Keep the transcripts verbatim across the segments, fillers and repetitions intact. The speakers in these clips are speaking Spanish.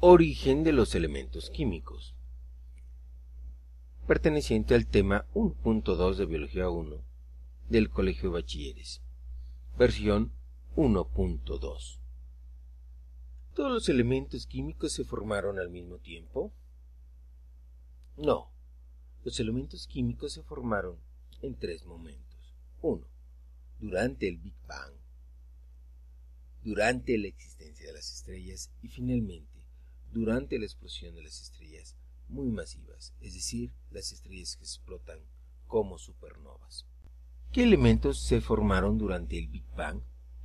Origen de los elementos químicos, perteneciente al tema uno punto dos de Biología uno del Colegio de Bachilleres, versión uno punto dos. ¿Todos los elementos químicos se formaron al mismo tiempo? No, los elementos químicos se formaron en tres momentos. uno. Durante el Big Bang, durante la existencia de las estrellas y finalmente durante la explosión de las estrellas muy masivas, es decir, las estrellas que explotan como supernovas. ¿Qué elementos se formaron durante el Big Bang?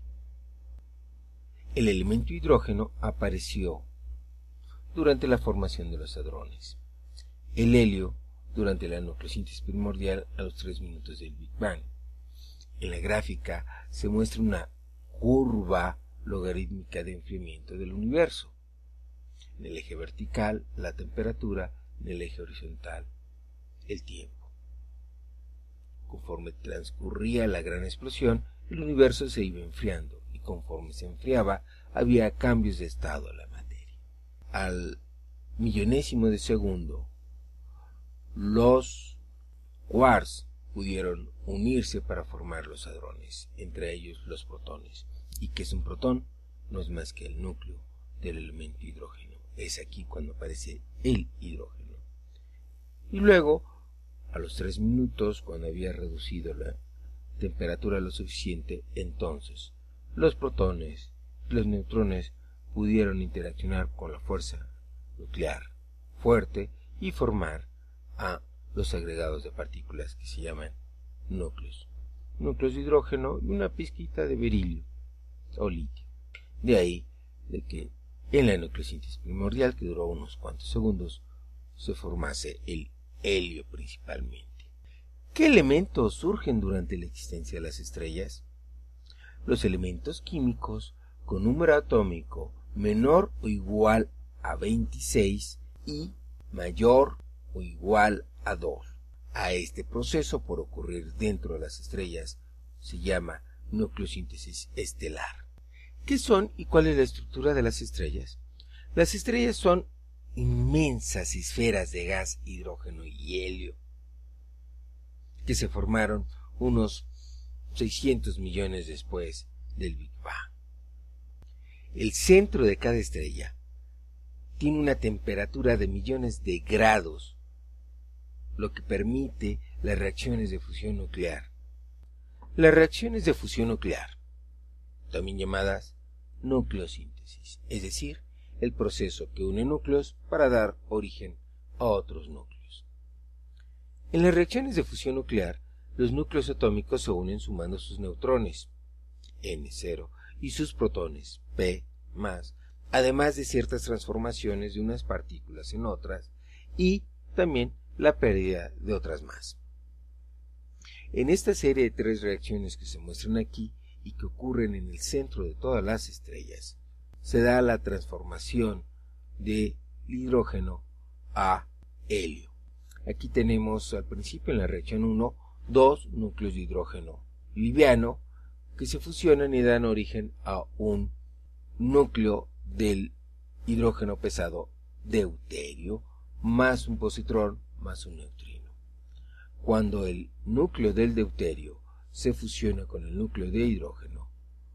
El elemento hidrógeno apareció durante la formación de los hadrones. El helio durante la nucleosíntesis primordial a los tres minutos del Big Bang. En la gráfica se muestra una curva logarítmica de enfriamiento del universo. En el eje vertical, la temperatura; en el eje horizontal, el tiempo. Conforme transcurría la gran explosión, el universo se iba enfriando, y conforme se enfriaba, había cambios de estado en la materia. Al millonésimo de segundo, los quarks pudieron unirse para formar los hadrones, entre ellos los protones. ¿Y qué es un protón? No es más que el núcleo del elemento hidrógeno. Es aquí cuando aparece el hidrógeno. Y luego, a los tres minutos, cuando había reducido la temperatura lo suficiente, entonces los protones y los neutrones pudieron interaccionar con la fuerza nuclear fuerte y formar a los agregados de partículas que se llaman núcleos. Núcleos de hidrógeno y una pizquita de berilio o litio. De ahí de que en la nucleosíntesis primordial, que duró unos cuantos segundos, se formase el helio principalmente. ¿Qué elementos surgen durante la existencia de las estrellas? Los elementos químicos con número atómico menor o igual a veintiséis y mayor o igual a dos. A este proceso, por ocurrir dentro de las estrellas, se llama nucleosíntesis estelar. ¿Qué son y cuál es la estructura de las estrellas? Las estrellas son inmensas esferas de gas, hidrógeno y helio que se formaron unos seiscientos millones después del Big Bang. El centro de cada estrella tiene una temperatura de millones de grados, lo que permite las reacciones de fusión nuclear. Las reacciones de fusión nuclear, también llamadas nucleosíntesis, es decir, el proceso que une núcleos para dar origen a otros núcleos. En las reacciones de fusión nuclear, los núcleos atómicos se unen sumando sus neutrones, ene cero, y sus protones, pe más, además de ciertas transformaciones de unas partículas en otras, y también la pérdida de otras más. En esta serie de tres reacciones que se muestran aquí, y que ocurren en el centro de todas las estrellas, se da la transformación de hidrógeno a helio. Aquí tenemos al principio en la reacción uno dos núcleos de hidrógeno liviano que se fusionan y dan origen a un núcleo del hidrógeno pesado deuterio más un positrón más un neutrino. Cuando el núcleo del deuterio se fusiona con el núcleo de hidrógeno,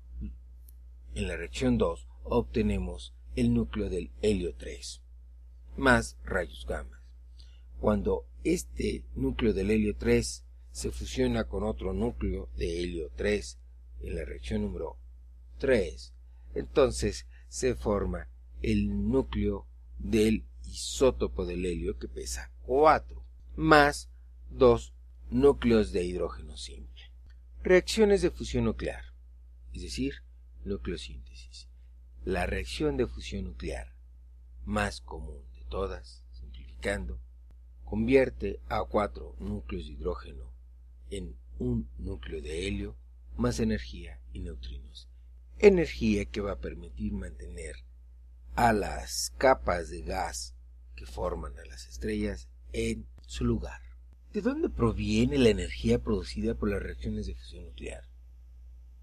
en la reacción dos obtenemos el núcleo del helio tres, más rayos gamma. Cuando este núcleo del helio tres se fusiona con otro núcleo de helio tres, en la reacción número tres, entonces se forma el núcleo del isótopo del helio que pesa cuatro, más dos núcleos de hidrógeno simple. Reacciones de fusión nuclear, es decir, nucleosíntesis. La reacción de fusión nuclear más común de todas, simplificando, convierte a cuatro núcleos de hidrógeno en un núcleo de helio más energía y neutrinos. Energía que va a permitir mantener a las capas de gas que forman a las estrellas en su lugar. ¿De dónde proviene la energía producida por las reacciones de fusión nuclear?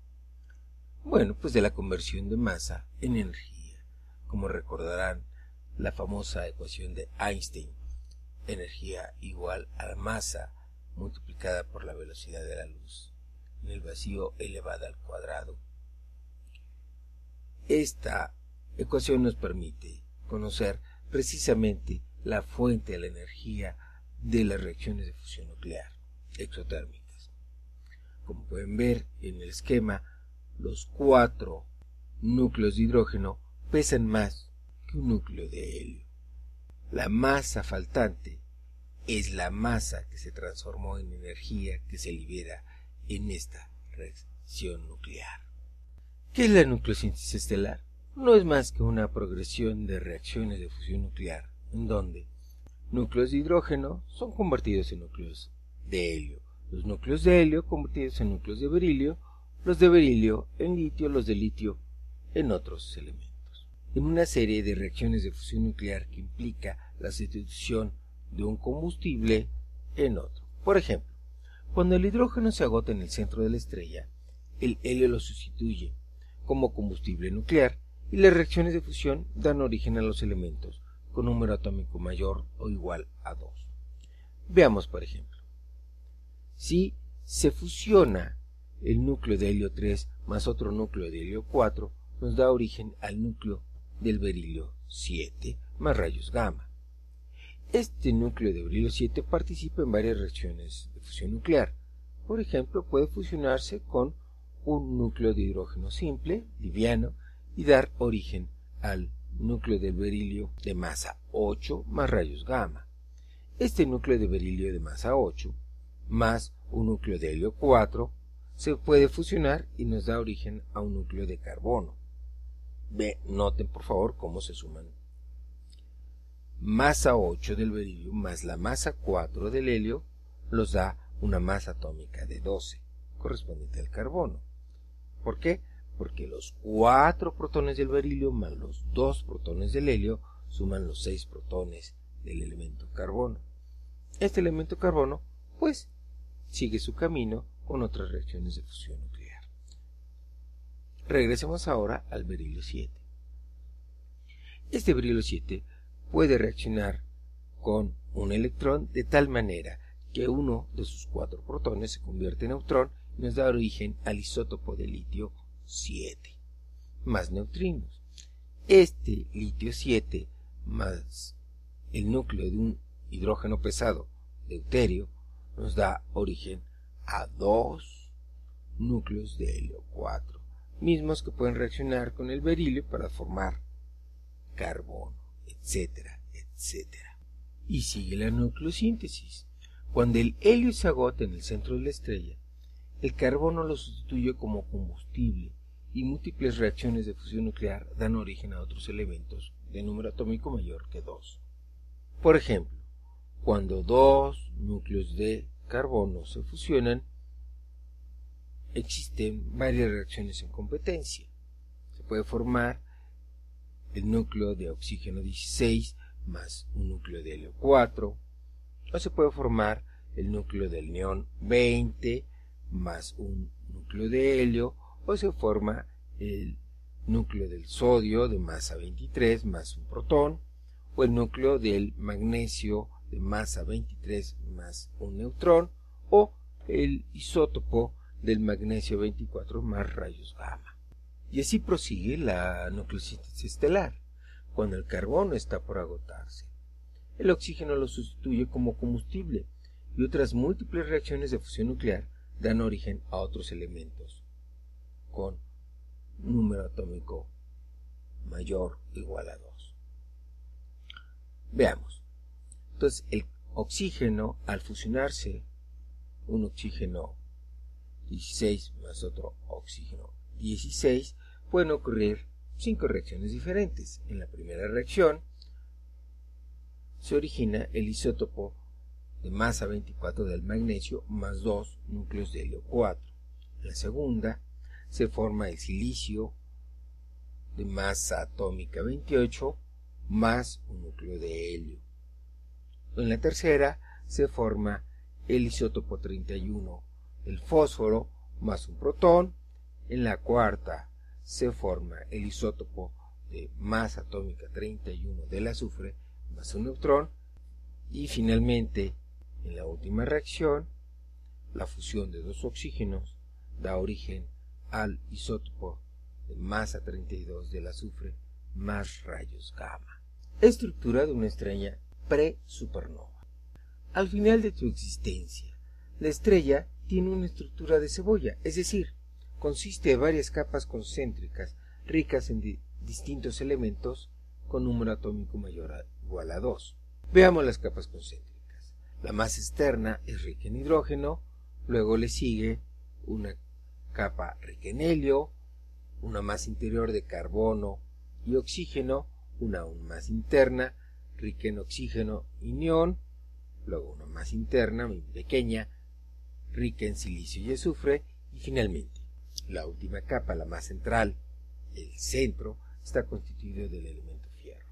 Bueno, pues de la conversión de masa en energía. Como recordarán, la famosa ecuación de Einstein, energía igual a la masa multiplicada por la velocidad de la luz en el vacío elevada al cuadrado. Esta ecuación nos permite conocer precisamente la fuente de la energía de las reacciones de fusión nuclear exotérmicas. Como pueden ver en el esquema, los cuatro núcleos de hidrógeno pesan más que un núcleo de helio. La masa faltante es la masa que se transformó en energía que se libera en esta reacción nuclear. ¿Qué es la nucleosíntesis estelar? No es más que una progresión de reacciones de fusión nuclear, en donde núcleos de hidrógeno son convertidos en núcleos de helio, los núcleos de helio convertidos en núcleos de berilio, los de berilio en litio, los de litio en otros elementos, en una serie de reacciones de fusión nuclear que implica la sustitución de un combustible en otro. Por ejemplo, cuando el hidrógeno se agota en el centro de la estrella, el helio lo sustituye como combustible nuclear y las reacciones de fusión dan origen a los elementos con número atómico mayor o igual a dos. Veamos, por ejemplo, si se fusiona el núcleo de helio tres más otro núcleo de helio cuatro, nos da origen al núcleo del berilio siete más rayos gamma. Este núcleo de berilio siete participa en varias reacciones de fusión nuclear. Por ejemplo, puede fusionarse con un núcleo de hidrógeno simple, liviano, y dar origen al núcleo del berilio de masa ocho más rayos gamma. Este núcleo de berilio de masa ocho más un núcleo de helio cuatro se puede fusionar y nos da origen a un núcleo de carbono. Ve, noten por favor cómo se suman. Masa ocho del berilio más la masa cuatro del helio nos da una masa atómica de doce, correspondiente al carbono. ¿Por qué? Porque los cuatro protones del berilio más los dos protones del helio suman los seis protones del elemento carbono. Este elemento carbono, pues, sigue su camino con otras reacciones de fusión nuclear. Regresemos ahora al berilio siete. Este berilio siete puede reaccionar con un electrón de tal manera que uno de sus cuatro protones se convierte en neutrón y nos da origen al isótopo de litio siete más neutrinos. Este litio siete más el núcleo de un hidrógeno pesado deuterio nos da origen a dos núcleos de helio cuatro, mismos que pueden reaccionar con el berilio para formar carbono, etcétera, etcétera. Y sigue la nucleosíntesis. Cuando el helio se agota en el centro de la estrella, el carbono lo sustituye como combustible y múltiples reacciones de fusión nuclear dan origen a otros elementos de número atómico mayor que dos. Por ejemplo, cuando dos núcleos de carbono se fusionan, existen varias reacciones en competencia. Se puede formar el núcleo de oxígeno dieciséis más un núcleo de helio cuatro, o se puede formar el núcleo del neón veinte más un núcleo de helio, o se forma el núcleo del sodio de masa veintitrés más un protón, o el núcleo del magnesio de masa veintitrés más un neutrón, o el isótopo del magnesio veinticuatro más rayos gamma. Y así prosigue la nucleosíntesis estelar. Cuando el carbono está por agotarse, el oxígeno lo sustituye como combustible y otras múltiples reacciones de fusión nuclear dan origen a otros elementos con número atómico mayor o igual a dos. Veamos. Entonces, el oxígeno, al fusionarse, un oxígeno dieciséis más otro oxígeno dieciséis, pueden ocurrir cinco reacciones diferentes. En la primera reacción se origina el isótopo de masa veinticuatro del magnesio más dos núcleos de helio cuatro. En la segunda se forma el silicio de masa atómica veintiocho más un núcleo de helio. En la tercera se forma el isótopo treinta y uno del fósforo más un protón. En la cuarta se forma el isótopo de masa atómica treinta y uno del azufre más un neutrón, y finalmente en la última reacción la fusión de dos oxígenos da origen al isótopo de masa treinta y dos del azufre más rayos gamma. Estructura de una estrella pre-supernova. Al final de tu existencia, la estrella tiene una estructura de cebolla, es decir, consiste de varias capas concéntricas ricas en di distintos elementos con número atómico mayor o igual a dos. Veamos las capas concéntricas. La más externa es rica en hidrógeno, luego le sigue una capa rica en helio, una más interior de carbono y oxígeno, una aún más interna, rica en oxígeno y neón, luego una más interna, muy pequeña, rica en silicio y azufre, y finalmente, la última capa, la más central, el centro, está constituido del elemento fierro.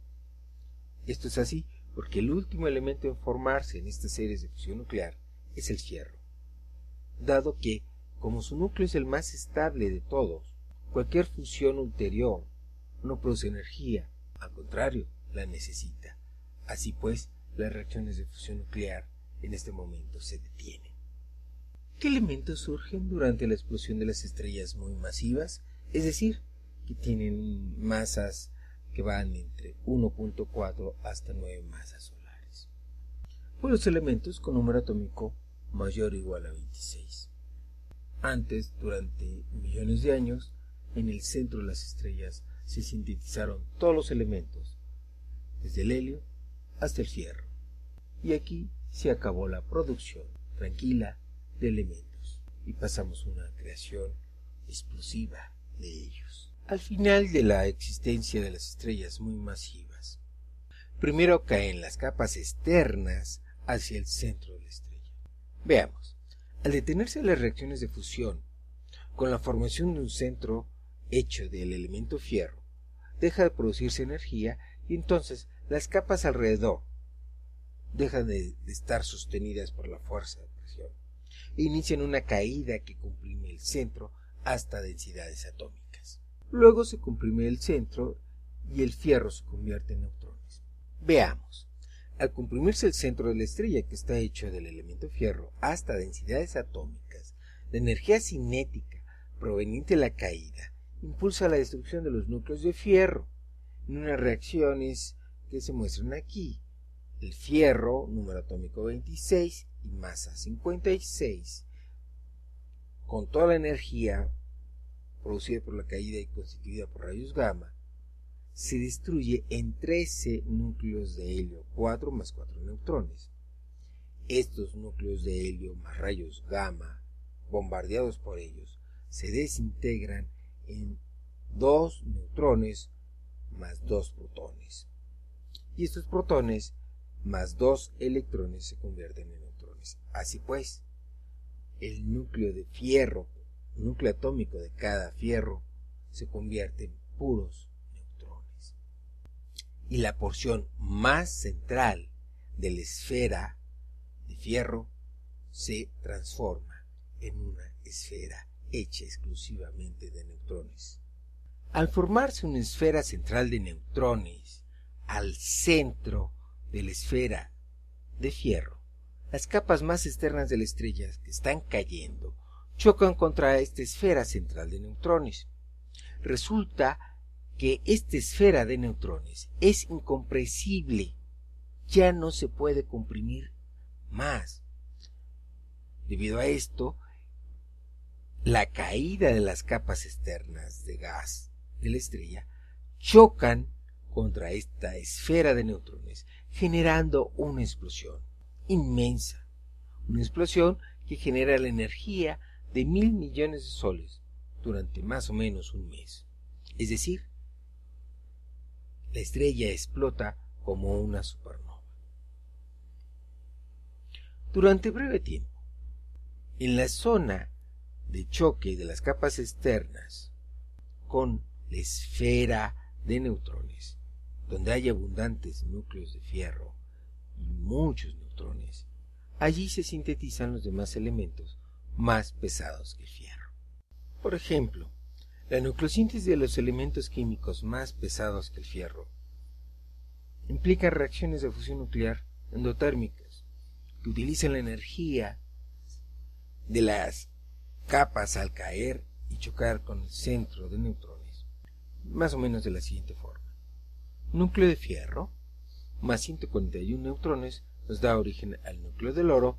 Esto es así porque el último elemento en formarse en estas series de fusión nuclear es el fierro, dado que, como su núcleo es el más estable de todos, cualquier fusión ulterior no produce energía, al contrario, la necesita. Así pues, las reacciones de fusión nuclear en este momento se detienen. ¿Qué elementos surgen durante la explosión de las estrellas muy masivas? Es decir, que tienen masas que van entre uno punto cuatro hasta nueve masas solares. Pues los elementos con número atómico mayor o igual a veintiséis. Antes, durante millones de años, en el centro de las estrellas se sintetizaron todos los elementos, desde el helio hasta el fierro. Y aquí se acabó la producción tranquila de elementos y pasamos a una creación explosiva de ellos. Al final de la existencia de las estrellas muy masivas, primero caen las capas externas hacia el centro de la estrella. Veamos, al detenerse las reacciones de fusión con la formación de un centro hecho del elemento fierro, deja de producirse energía y entonces las capas alrededor dejan de, de estar sostenidas por la fuerza de presión e inician una caída que comprime el centro hasta densidades atómicas. Luego se comprime el centro y el fierro se convierte en neutrones. Veamos, al comprimirse el centro de la estrella, que está hecho del elemento fierro, hasta densidades atómicas, la energía cinética proveniente de la caída impulsa la destrucción de los núcleos de fierro en unas reacciones que se muestran aquí. El fierro, número atómico veintiséis y masa cincuenta y seis, con toda la energía producida por la caída y constituida por rayos gamma, se destruye en trece núcleos de helio, cuatro más cuatro neutrones. Estos núcleos de helio más rayos gamma, bombardeados por ellos, se desintegran en dos neutrones más dos protones. Y estos protones más dos electrones se convierten en neutrones. Así pues, el núcleo de fierro, el núcleo atómico de cada fierro, se convierte en puros neutrones. Y la porción más central de la esfera de fierro se transforma en una esfera hecha exclusivamente de neutrones. Al formarse una esfera central de neutrones al centro de la esfera de fierro, las capas más externas de la estrella que están cayendo chocan contra esta esfera central de neutrones. Resulta que esta esfera de neutrones es incompresible, ya no se puede comprimir más. Debido a esto, la caída de las capas externas de gas de la estrella chocan contra esta esfera de neutrones, generando una explosión inmensa, una explosión que genera la energía de mil millones de soles durante más o menos un mes. Es decir, la estrella explota como una supernova. Durante breve tiempo, en la zona de choque de las capas externas con la esfera de neutrones, donde hay abundantes núcleos de fierro y muchos neutrones, allí se sintetizan los demás elementos más pesados que el fierro. Por ejemplo, La nucleosíntesis de los elementos químicos más pesados que el fierro implica reacciones de fusión nuclear endotérmicas que utilizan la energía de las capas al caer y chocar con el centro de neutrones, más o menos de la siguiente forma. Núcleo de fierro más ciento cuarenta y uno neutrones nos da origen al núcleo del oro,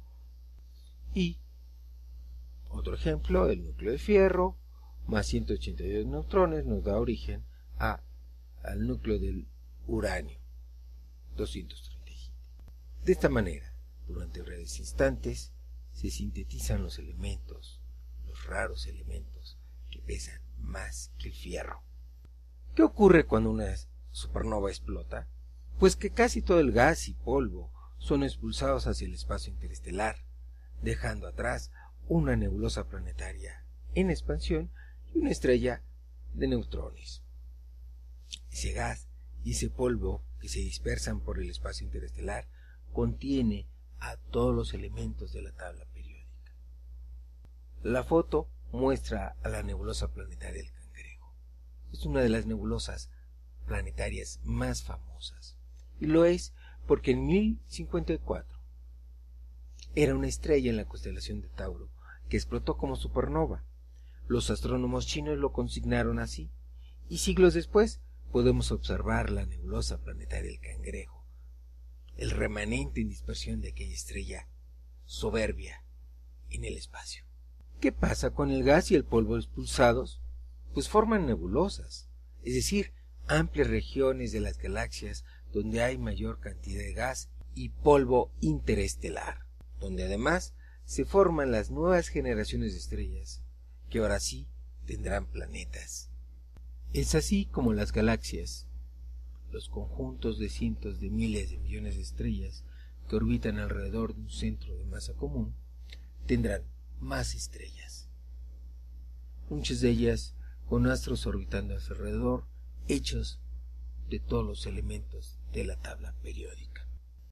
y otro ejemplo, el núcleo de fierro más ciento ochenta y dos neutrones nos da origen a, al núcleo del uranio doscientos treinta y siete. De esta manera, durante breves instantes, se sintetizan los elementos, los raros elementos que pesan más que el fierro. ¿Qué ocurre cuando una supernova explota? Pues que casi todo el gas y polvo son expulsados hacia el espacio interestelar, dejando atrás una nebulosa planetaria en expansión y una estrella de neutrones. Ese gas y ese polvo que se dispersan por el espacio interestelar contiene a todos los elementos de la tabla periódica. La foto muestra a la nebulosa planetaria del Cangrejo. Es una de las nebulosas planetarias más famosas, y lo es porque en mil cincuenta y cuatro era una estrella en la constelación de Tauro que explotó como supernova. Los astrónomos chinos lo consignaron así, y siglos después podemos observar la nebulosa planetaria del Cangrejo, el remanente en dispersión de aquella estrella soberbia en el espacio. ¿Qué pasa con el gas y el polvo expulsados? Pues forman nebulosas, es decir, amplias regiones de las galaxias donde hay mayor cantidad de gas y polvo interestelar, donde además se forman las nuevas generaciones de estrellas, que ahora sí tendrán planetas. Es así como las galaxias, los conjuntos de cientos de miles de millones de estrellas que orbitan alrededor de un centro de masa común, tendrán más estrellas, muchas de ellas con astros orbitando a su alrededor, hechos de todos los elementos de la tabla periódica.